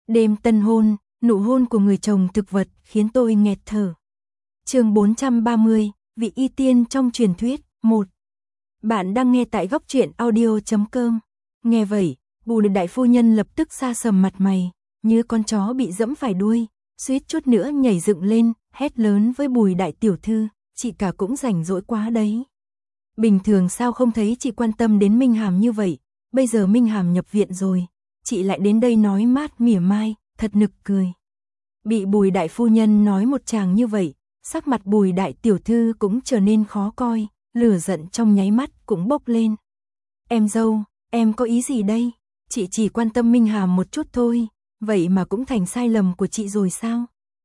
Đêm tân hôn, nụ hôn của người chồng thực vật khiến tôi nghẹt thở. Chương 430, vị y tiên trong truyền thuyết, 1. Bạn đang nghe tại góc truyện audio.com. Nghe vậy, Bùi đại phu nhân lập tức sa sầm mặt mày, như con chó bị dẫm phải đuôi, suýt chút nữa nhảy dựng lên, hét lớn với Bùi đại tiểu thư, chị cả cũng rảnh rỗi quá đấy. Bình thường sao không thấy chị quan tâm đến Minh Hàm như vậy, bây giờ Minh Hàm nhập viện rồi, chị lại đến đây nói mát mỉa mai, thật nực cười. Bị Bùi đại phu nhân nói một tràng như vậy, sắc mặt Bùi đại tiểu thư cũng trở nên khó coi, lửa giận trong nháy mắt cũng bốc lên. Em dâu, em có ý gì đây? Chị chỉ quan tâm Minh Hàm một chút thôi, vậy mà cũng thành sai lầm của chị rồi sao?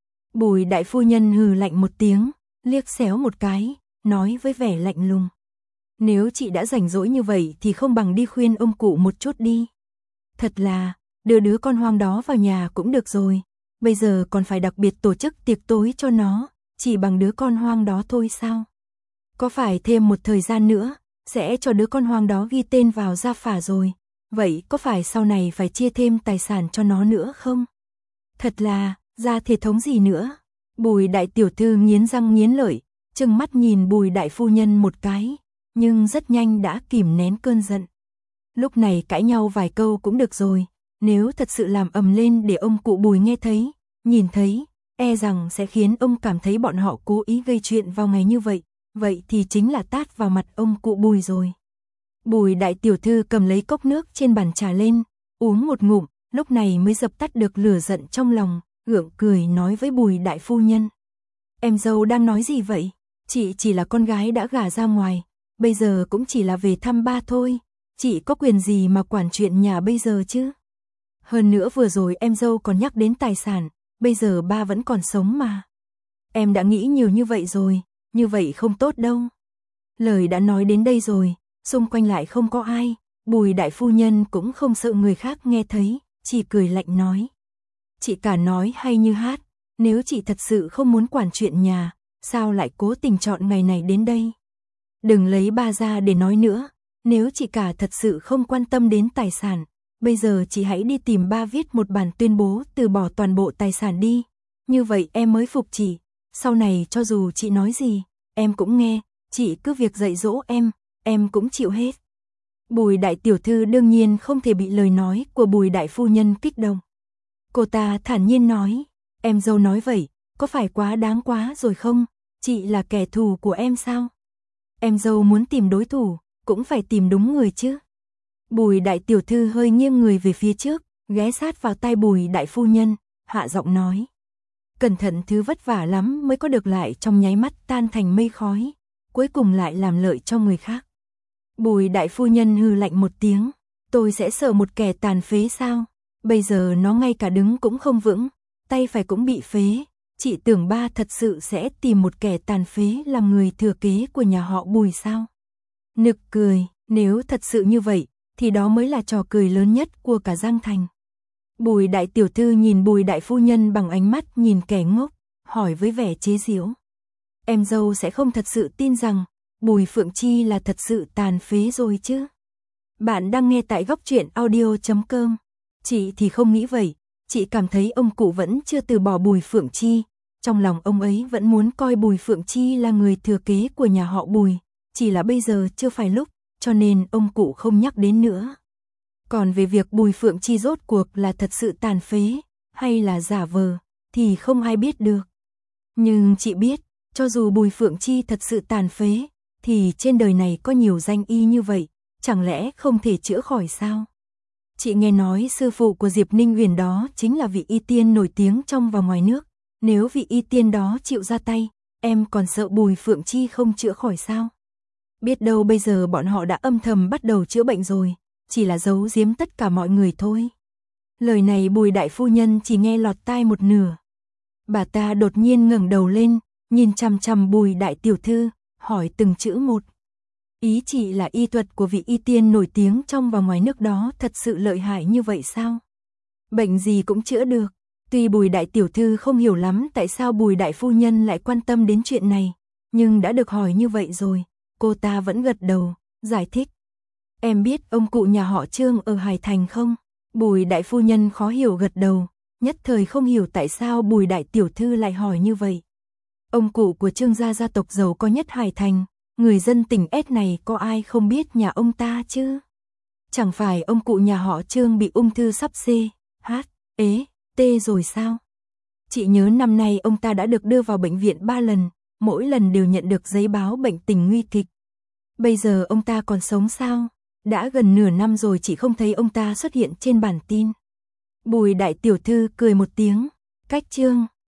Bùi đại phu nhân hừ lạnh một tiếng, liếc xéo một cái, nói với vẻ lạnh lùng. Nếu chị đã rảnh rỗi như vậy thì không bằng đi khuyên ông cụ một chút đi. Thật là, đưa đứa con hoang đó vào nhà cũng được rồi, bây giờ còn phải đặc biệt tổ chức tiệc tối cho nó, chỉ bằng đứa con hoang đó thôi sao? Có phải thêm một thời gian nữa, sẽ cho đứa con hoang đó ghi tên vào gia phả rồi, vậy có phải sau này phải chia thêm tài sản cho nó nữa không? Thật là, ra thể thống gì nữa? Bùi đại tiểu thư nghiến răng nghiến lợi, trừng mắt nhìn Bùi đại phu nhân một cái, nhưng rất nhanh đã kìm nén cơn giận. Lúc này cãi nhau vài câu cũng được rồi, nếu thật sự làm ầm lên để ông cụ Bùi nghe thấy, nhìn thấy, e rằng sẽ khiến ông cảm thấy bọn họ cố ý gây chuyện vào ngày như vậy, vậy thì chính là tát vào mặt ông cụ Bùi rồi. Bùi đại tiểu thư cầm lấy cốc nước trên bàn trà lên, uống một ngụm, lúc này mới dập tắt được lửa giận trong lòng, gượng cười nói với Bùi đại phu nhân. Em dâu đang nói gì vậy? Chị chỉ là con gái đã gả ra ngoài, bây giờ cũng chỉ là về thăm ba thôi, chị có quyền gì mà quản chuyện nhà bây giờ chứ? Hơn nữa vừa rồi em dâu còn nhắc đến tài sản, bây giờ ba vẫn còn sống mà. Em đã nghĩ nhiều như vậy rồi, như vậy không tốt đâu. Lời đã nói đến đây rồi, xung quanh lại không có ai, Bùi đại phu nhân cũng không sợ người khác nghe thấy, chỉ cười lạnh nói. Chị cả nói hay như hát, nếu chị thật sự không muốn quản chuyện nhà, sao lại cố tình chọn ngày này đến đây? Đừng lấy ba ra để nói nữa, nếu chị cả thật sự không quan tâm đến tài sản, bây giờ chị hãy đi tìm ba viết một bản tuyên bố từ bỏ toàn bộ tài sản đi, như vậy em mới phục chị, sau này cho dù chị nói gì, em cũng nghe, chị cứ việc dạy dỗ em cũng chịu hết. Bùi đại tiểu thư đương nhiên không thể bị lời nói của Bùi đại phu nhân kích động. Cô ta thản nhiên nói, em dâu nói vậy, có phải quá đáng quá rồi không? Chị là kẻ thù của em sao? Em dâu muốn tìm đối thủ, cũng phải tìm đúng người chứ. Bùi đại tiểu thư hơi nghiêng người về phía trước, ghé sát vào tai Bùi đại phu nhân, hạ giọng nói. Cẩn thận thứ vất vả lắm mới có được lại trong nháy mắt tan thành mây khói, cuối cùng lại làm lợi cho người khác. Bùi đại phu nhân hừ lạnh một tiếng, tôi sẽ sợ một kẻ tàn phế sao? Bây giờ nó ngay cả đứng cũng không vững, tay phải cũng bị phế, chị tưởng ba thật sự sẽ tìm một kẻ tàn phế làm người thừa kế của nhà họ Bùi sao? Nực cười, nếu thật sự như vậy, thì đó mới là trò cười lớn nhất của cả Giang Thành. Bùi đại tiểu thư nhìn Bùi đại phu nhân bằng ánh mắt nhìn kẻ ngốc, hỏi với vẻ chế giễu. Em dâu sẽ không thật sự tin rằng Bùi Phượng Chi là thật sự tàn phế rồi chứ? Bạn đang nghe tại góc truyện audio.com. Chị thì không nghĩ vậy, chị cảm thấy ông cụ vẫn chưa từ bỏ Bùi Phượng Chi, trong lòng ông ấy vẫn muốn coi Bùi Phượng Chi là người thừa kế của nhà họ Bùi, chỉ là bây giờ chưa phải lúc, cho nên ông cụ không nhắc đến nữa. Còn về việc Bùi Phượng Chi rốt cuộc là thật sự tàn phế, hay là giả vờ, thì không ai biết được. Nhưng chị biết, cho dù Bùi Phượng Chi thật sự tàn phế, thì trên đời này có nhiều danh y như vậy, chẳng lẽ không thể chữa khỏi sao? Chị nghe nói sư phụ của Diệp Ninh Huyền đó chính là vị y tiên nổi tiếng trong và ngoài nước, nếu vị y tiên đó chịu ra tay, em còn sợ Bùi Phượng Chi không chữa khỏi sao? Biết đâu bây giờ bọn họ đã âm thầm bắt đầu chữa bệnh rồi, chỉ là giấu giếm tất cả mọi người thôi. Lời này Bùi đại phu nhân chỉ nghe lọt tai một nửa. Bà ta đột nhiên ngẩng đầu lên, nhìn chằm chằm Bùi đại tiểu thư, hỏi từng chữ một. Ý chị là y thuật của vị y tiên nổi tiếng trong và ngoài nước đó thật sự lợi hại như vậy sao? Bệnh gì cũng chữa được. Tuy Bùi đại tiểu thư không hiểu lắm tại sao Bùi đại phu nhân lại quan tâm đến chuyện này, nhưng đã được hỏi như vậy rồi, cô ta vẫn gật đầu, giải thích. Em biết ông cụ nhà họ Trương ở Hải Thành không? Bùi đại phu nhân khó hiểu gật đầu, nhất thời không hiểu tại sao Bùi đại tiểu thư lại hỏi như vậy. Ông cụ của Trương gia gia tộc giàu có nhất Hải Thành, người dân tỉnh S này có ai không biết nhà ông ta chứ? Chẳng phải ông cụ nhà họ Trương bị ung thư sắp C, H, ế, T rồi sao? Chị nhớ năm nay ông ta đã được đưa vào bệnh viện 3 lần, mỗi lần đều nhận được giấy báo bệnh tình nguy kịch. Bây giờ ông ta còn sống sao? Đã gần nửa năm rồi chị không thấy ông ta xuất hiện trên bản tin. Bùi đại tiểu thư cười một tiếng, cách Trương